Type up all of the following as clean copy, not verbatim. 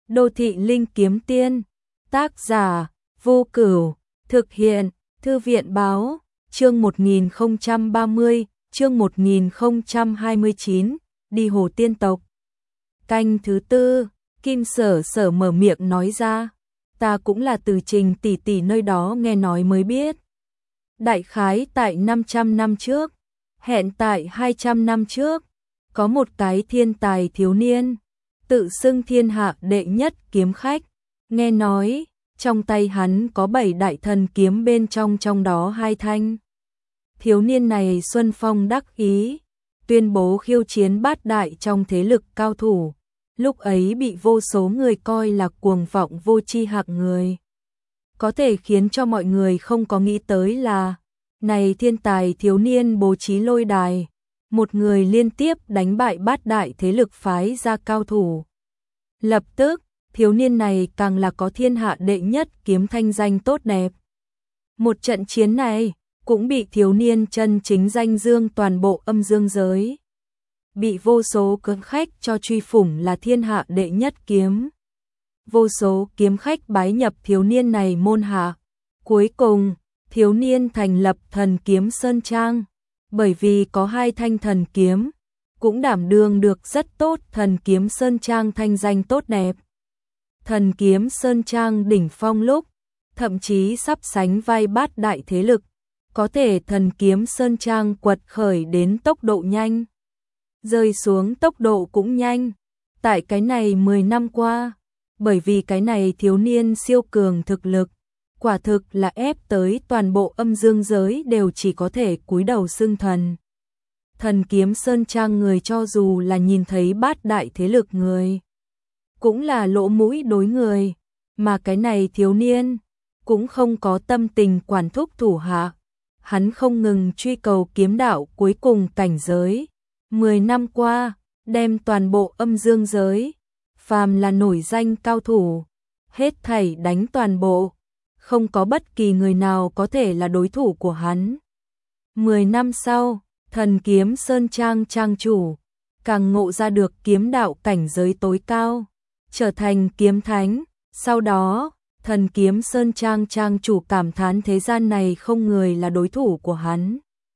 Đô thị linh kiếm tiên, tác giả, Vô Cửu, thực hiện, Thư viện báo, chương 1030, chương 1029, đi hồ tiên tộc. Canh thứ tư, Kim Sở Sở mở miệng nói ra, ta cũng là từ Trình tỷ tỷ nơi đó nghe nói mới biết. Đại khái tại 500 năm trước, hẹn tại 200 năm trước, có một cái thiên tài thiếu niên, tự xưng thiên hạ đệ nhất kiếm khách, nghe nói, trong tay hắn có 7 đại thần kiếm bên trong đó 2 thanh. Thiếu niên này xuân phong đắc ý, tuyên bố khiêu chiến bát đại trong thế lực cao thủ, lúc ấy bị vô số người coi là cuồng vọng vô tri hạng người. Có thể khiến cho mọi người không có nghĩ tới là, này thiên tài thiếu niên bố trí lôi đài, một người liên tiếp đánh bại bát đại thế lực phái ra cao thủ. Lập tức, thiếu niên này càng là có thiên hạ đệ nhất kiếm thanh danh tốt đẹp. Một trận chiến này, cũng bị thiếu niên chân chính danh dương toàn bộ âm dương giới. Bị vô số kiếm khách cho truy phủng là thiên hạ đệ nhất kiếm. Vô số kiếm khách bái nhập thiếu niên này môn hạ. Cuối cùng, thiếu niên thành lập Thần Kiếm Sơn Trang, bởi vì có 2 thanh thần kiếm, cũng đảm đương được rất tốt Thần Kiếm Sơn Trang thanh danh tốt đẹp. Thần Kiếm Sơn Trang đỉnh phong lúc, thậm chí sắp sánh vai bát đại thế lực, có thể Thần Kiếm Sơn Trang quật khởi đến tốc độ nhanh, rơi xuống tốc độ cũng nhanh. Tại cái này 10 năm qua, bởi vì cái này thiếu niên siêu cường thực lực, quả thực là ép tới toàn bộ âm dương giới đều chỉ có thể cúi đầu xưng thần. Thần Kiếm Sơn Trang người cho dù là nhìn thấy bát đại thế lực người, cũng là lỗ mũi đối người, mà cái này thiếu niên cũng không có tâm tình quản thúc thủ hạ. Hắn không ngừng truy cầu kiếm đạo cuối cùng cảnh giới. 10 năm qua, đem toàn bộ âm dương giới, phàm là nổi danh cao thủ, hết thảy đánh toàn bộ, không có bất kỳ người nào có thể là đối thủ của hắn. 10 năm sau, Thần Kiếm Sơn Trang trang chủ, càng ngộ ra được kiếm đạo cảnh giới tối cao, trở thành kiếm thánh. Sau đó, Thần Kiếm Sơn Trang trang chủ cảm thán thế gian này không người là đối thủ của hắn.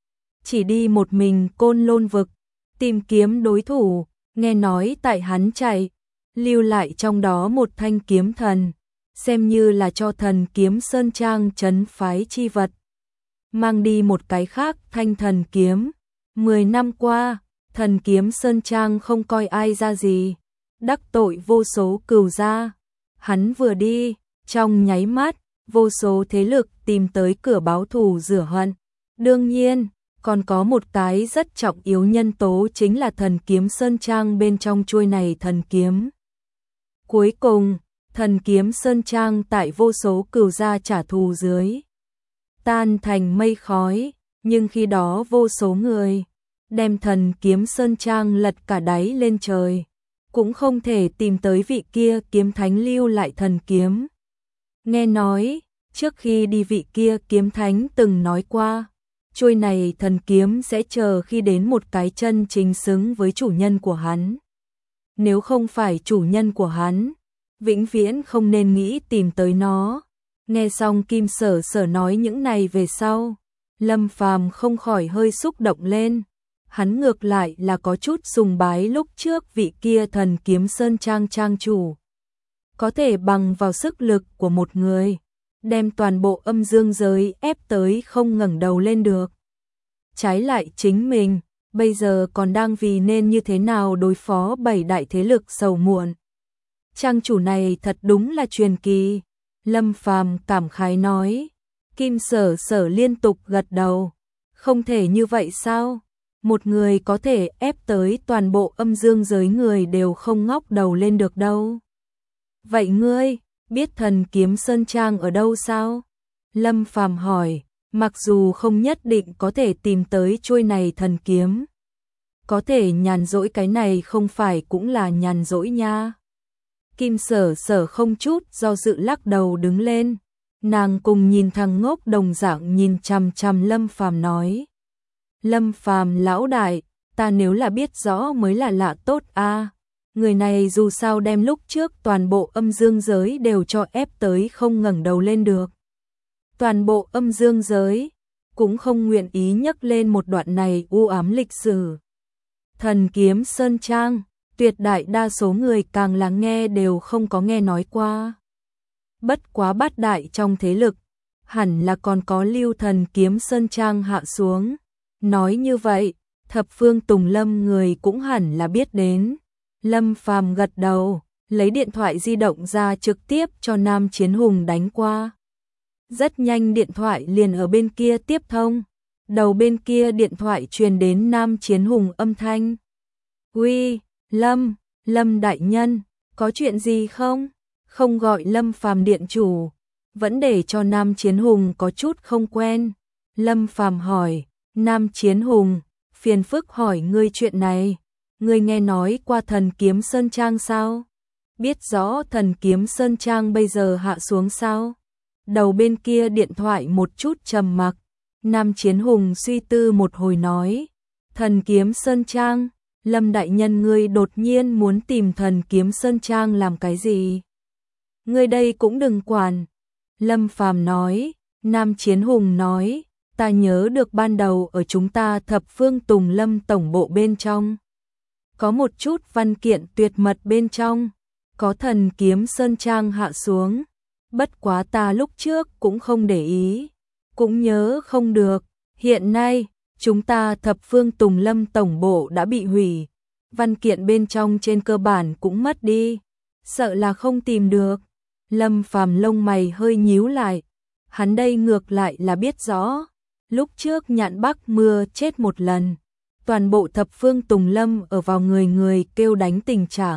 Chỉ đi một mình Côn Lôn vực, tìm kiếm đối thủ, nghe nói tại hắn chạy, lưu lại trong đó một thanh kiếm thần, xem như là cho Thần Kiếm Sơn Trang trấn phái chi vật. Mang đi một cái khác thanh thần kiếm. 10 năm qua, Thần Kiếm Sơn Trang không coi ai ra gì, đắc tội vô số cừu gia. Hắn vừa đi, trong nháy mắt, vô số thế lực tìm tới cửa báo thù rửa hận. Đương nhiên, còn có một cái rất trọng yếu nhân tố chính là Thần Kiếm Sơn Trang bên trong chuôi này thần kiếm. Cuối cùng, Thần Kiếm Sơn Trang tại vô số cừu gia trả thù dưới, tan thành mây khói, nhưng khi đó vô số người đem Thần Kiếm Sơn Trang lật cả đáy lên trời, cũng không thể tìm tới vị kia kiếm thánh lưu lại thần kiếm. Nghe nói, trước khi đi vị kia kiếm thánh từng nói qua, chuôi này thần kiếm sẽ chờ khi đến một cái chân chính xứng với chủ nhân của hắn. Nếu không phải chủ nhân của hắn, vĩnh viễn không nên nghĩ tìm tới nó. Nghe xong Kim Sở Sở nói những này về sau, Lâm Phàm không khỏi hơi xúc động lên. Hắn ngược lại là có chút sùng bái lúc trước vị kia Thần Kiếm Sơn Trang trang chủ. Có thể bằng vào sức lực của một người, đem toàn bộ âm dương giới ép tới không ngẩng đầu lên được. Trái lại chính mình, bây giờ còn đang vì nên như thế nào đối phó 7 đại thế lực sầu muộn. Trang chủ này thật đúng là truyền kỳ. Lâm Phàm cảm khái nói. Kim Sở Sở liên tục gật đầu. Không thể như vậy sao? Một người có thể ép tới toàn bộ âm dương giới người đều không ngóc đầu lên được đâu. Vậy ngươi, biết Thần Kiếm Sơn Trang ở đâu sao? Lâm Phàm hỏi, mặc dù không nhất định có thể tìm tới chuôi này thần kiếm. Có thể nhàn rỗi cái này không phải cũng là nhàn rỗi nha. Kim Sở Sở không chút do dự lắc đầu đứng lên. Nàng cùng nhìn thằng ngốc đồng dạng nhìn chằm chằm Lâm Phàm nói. Lâm Phàm lão đại, ta nếu là biết rõ mới là lạ tốt a. Người này dù sao đem lúc trước toàn bộ âm dương giới đều cho ép tới không ngẩng đầu lên được. Toàn bộ âm dương giới cũng không nguyện ý nhắc lên một đoạn này u ám lịch sử. Thần kiếm Sơn Trang, tuyệt đại đa số người càng là nghe đều không có nghe nói qua. Bất quá bát đại trong thế lực, hẳn là còn có lưu thần kiếm Sơn Trang hạ xuống. Nói như vậy, thập phương Tùng Lâm người cũng hẳn là biết đến. Lâm Phàm gật đầu, lấy điện thoại di động ra trực tiếp cho Nam Chiến Hùng đánh qua. Rất nhanh điện thoại liền ở bên kia tiếp thông. Đầu bên kia điện thoại truyền đến Nam Chiến Hùng âm thanh. Uy, Lâm đại nhân, có chuyện gì không? Không gọi Lâm Phàm điện chủ, vẫn để cho Nam Chiến Hùng có chút không quen. Lâm Phàm hỏi, Nam Chiến Hùng, phiền phức hỏi ngươi chuyện này. Ngươi nghe nói qua thần kiếm Sơn Trang sao? Biết rõ thần kiếm Sơn Trang bây giờ hạ xuống sao? Đầu bên kia điện thoại một chút trầm mặc. Nam Chiến Hùng suy tư một hồi nói, thần kiếm Sơn Trang, Lâm đại nhân ngươi đột nhiên muốn tìm thần kiếm Sơn Trang làm cái gì? Ngươi đây cũng đừng quản. Lâm Phàm nói, Nam Chiến Hùng nói, ta nhớ được ban đầu ở chúng ta thập phương Tùng Lâm tổng bộ bên trong. Có một chút văn kiện tuyệt mật bên trong, có thần kiếm Sơn Trang hạ xuống. Bất quá ta lúc trước cũng không để ý, cũng nhớ không được. Hiện nay, chúng ta thập phương Tùng Lâm tổng bộ đã bị hủy. Văn kiện bên trong trên cơ bản cũng mất đi. Sợ là không tìm được. Lâm Phàm lông mày hơi nhíu lại. Hắn đây ngược lại là biết rõ. Lúc trước Nhạn Bắc Mưa chết một lần. Toàn bộ thập phương Tùng Lâm ở vào người kêu đánh tình trạng.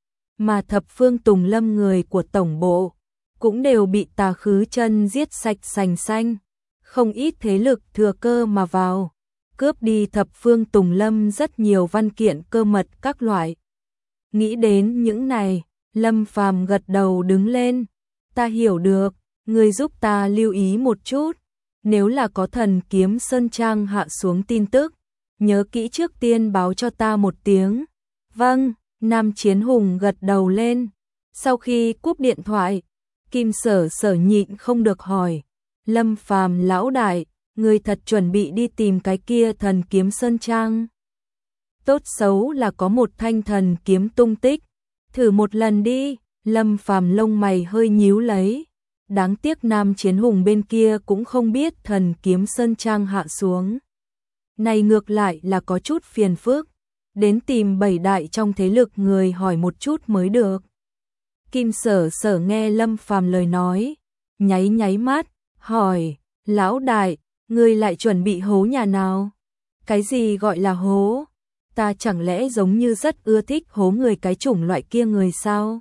Mà thập phương Tùng Lâm người của tổng bộ cũng đều bị Tà Khứ Chân giết sạch sành xanh. Không ít thế lực thừa cơ mà vào, cướp đi thập phương Tùng Lâm rất nhiều văn kiện cơ mật các loại. Nghĩ đến những này, Lâm Phàm gật đầu đứng lên. Ta hiểu được, ngươi giúp ta lưu ý một chút. Nếu là có thần kiếm Sơn Trang hạ xuống tin tức, nhớ kỹ trước tiên báo cho ta một tiếng. Vâng, Nam Chiến Hùng gật đầu lên. Sau khi cúp điện thoại, Kim Sở Sở nhịn không được hỏi, Lâm Phàm lão đại, người thật chuẩn bị đi tìm cái kia thần kiếm Sơn Trang? Tốt xấu là có một thanh thần kiếm tung tích, thử một lần đi. Lâm Phàm lông mày hơi nhíu lấy. Đáng tiếc Nam Chiến Hùng bên kia cũng không biết thần kiếm Sơn Trang hạ xuống. Này ngược lại là có chút phiền phức, đến tìm bảy đại trong thế lực người hỏi một chút mới được. Kim Sở Sở nghe Lâm Phàm lời nói, nháy mắt, hỏi, lão đại, ngươi lại chuẩn bị hố nhà nào? Cái gì gọi là hố? Ta chẳng lẽ giống như rất ưa thích hố người cái chủng loại kia người sao?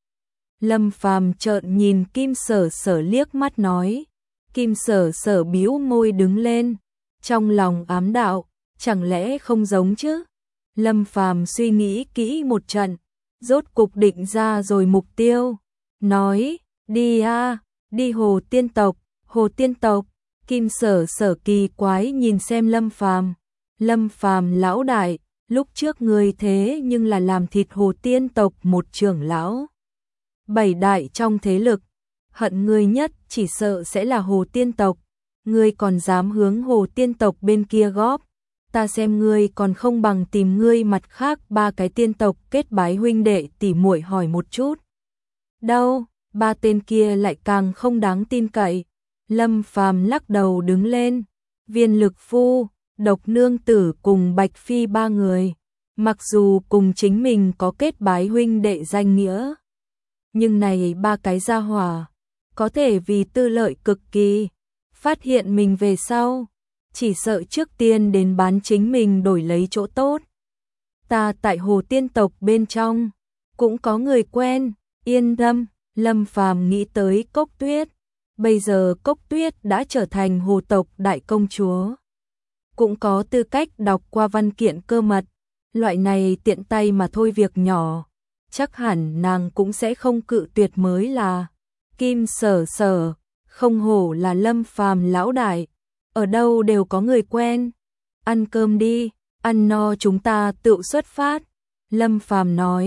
Lâm Phàm trợn nhìn Kim Sở Sở liếc mắt nói. Kim Sở Sở bĩu môi đứng lên, trong lòng ám đạo, chẳng lẽ không giống chứ? Lâm Phàm suy nghĩ kỹ một trận, rốt cục định ra rồi mục tiêu, nói, đi đi Hồ Tiên tộc. Hồ Tiên tộc. Kim Sở Sở kỳ quái nhìn xem Lâm Phàm. Lâm Phàm lão đại, lúc trước ngươi thế nhưng là làm thịt Hồ Tiên tộc một trưởng lão. Bảy đại trong thế lực, hận ngươi nhất chỉ sợ sẽ là Hồ Tiên tộc. Ngươi còn dám hướng Hồ Tiên tộc bên kia góp, ta xem ngươi còn không bằng tìm ngươi mặt khác ba cái tiên tộc kết bái huynh đệ tỉ muội hỏi một chút. Đâu, ba tên kia lại càng không đáng tin cậy. Lâm Phàm lắc đầu đứng lên. Viên Lực Phu, Độc Nương Tử cùng Bạch Phi ba người, mặc dù cùng chính mình có kết bái huynh đệ danh nghĩa, nhưng này ba cái gia hỏa có thể vì tư lợi cực kỳ, phát hiện mình về sau, chỉ sợ trước tiên đến bán chính mình đổi lấy chỗ tốt. Ta tại Hồ Tiên tộc bên trong cũng có người quen, yên tâm. Lâm Phàm nghĩ tới Cốc Tuyết, bây giờ Cốc Tuyết đã trở thành Hồ tộc đại công chúa, cũng có tư cách đọc qua văn kiện cơ mật, loại này tiện tay mà thôi việc nhỏ, chắc hẳn nàng cũng sẽ không cự tuyệt mới là. Kim Sở Sở, không hổ là Lâm Phàm lão đại, ở đâu đều có người quen. Ăn cơm đi, ăn no chúng ta tự xuất phát. Lâm Phàm nói,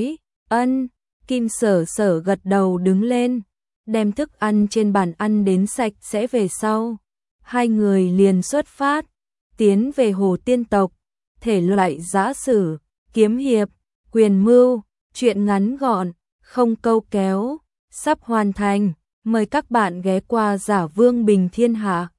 Ân, Kim Sở Sở gật đầu đứng lên, đem thức ăn trên bàn ăn đến sạch sẽ về sau. Hai người liền xuất phát, tiến về Hồ Tiên tộc, thể loại giã sử, kiếm hiệp, quyền mưu, truyện ngắn gọn, không câu kéo, sắp hoàn thành. Mời các bạn ghé qua Giả Vương Bình Thiên Hạ.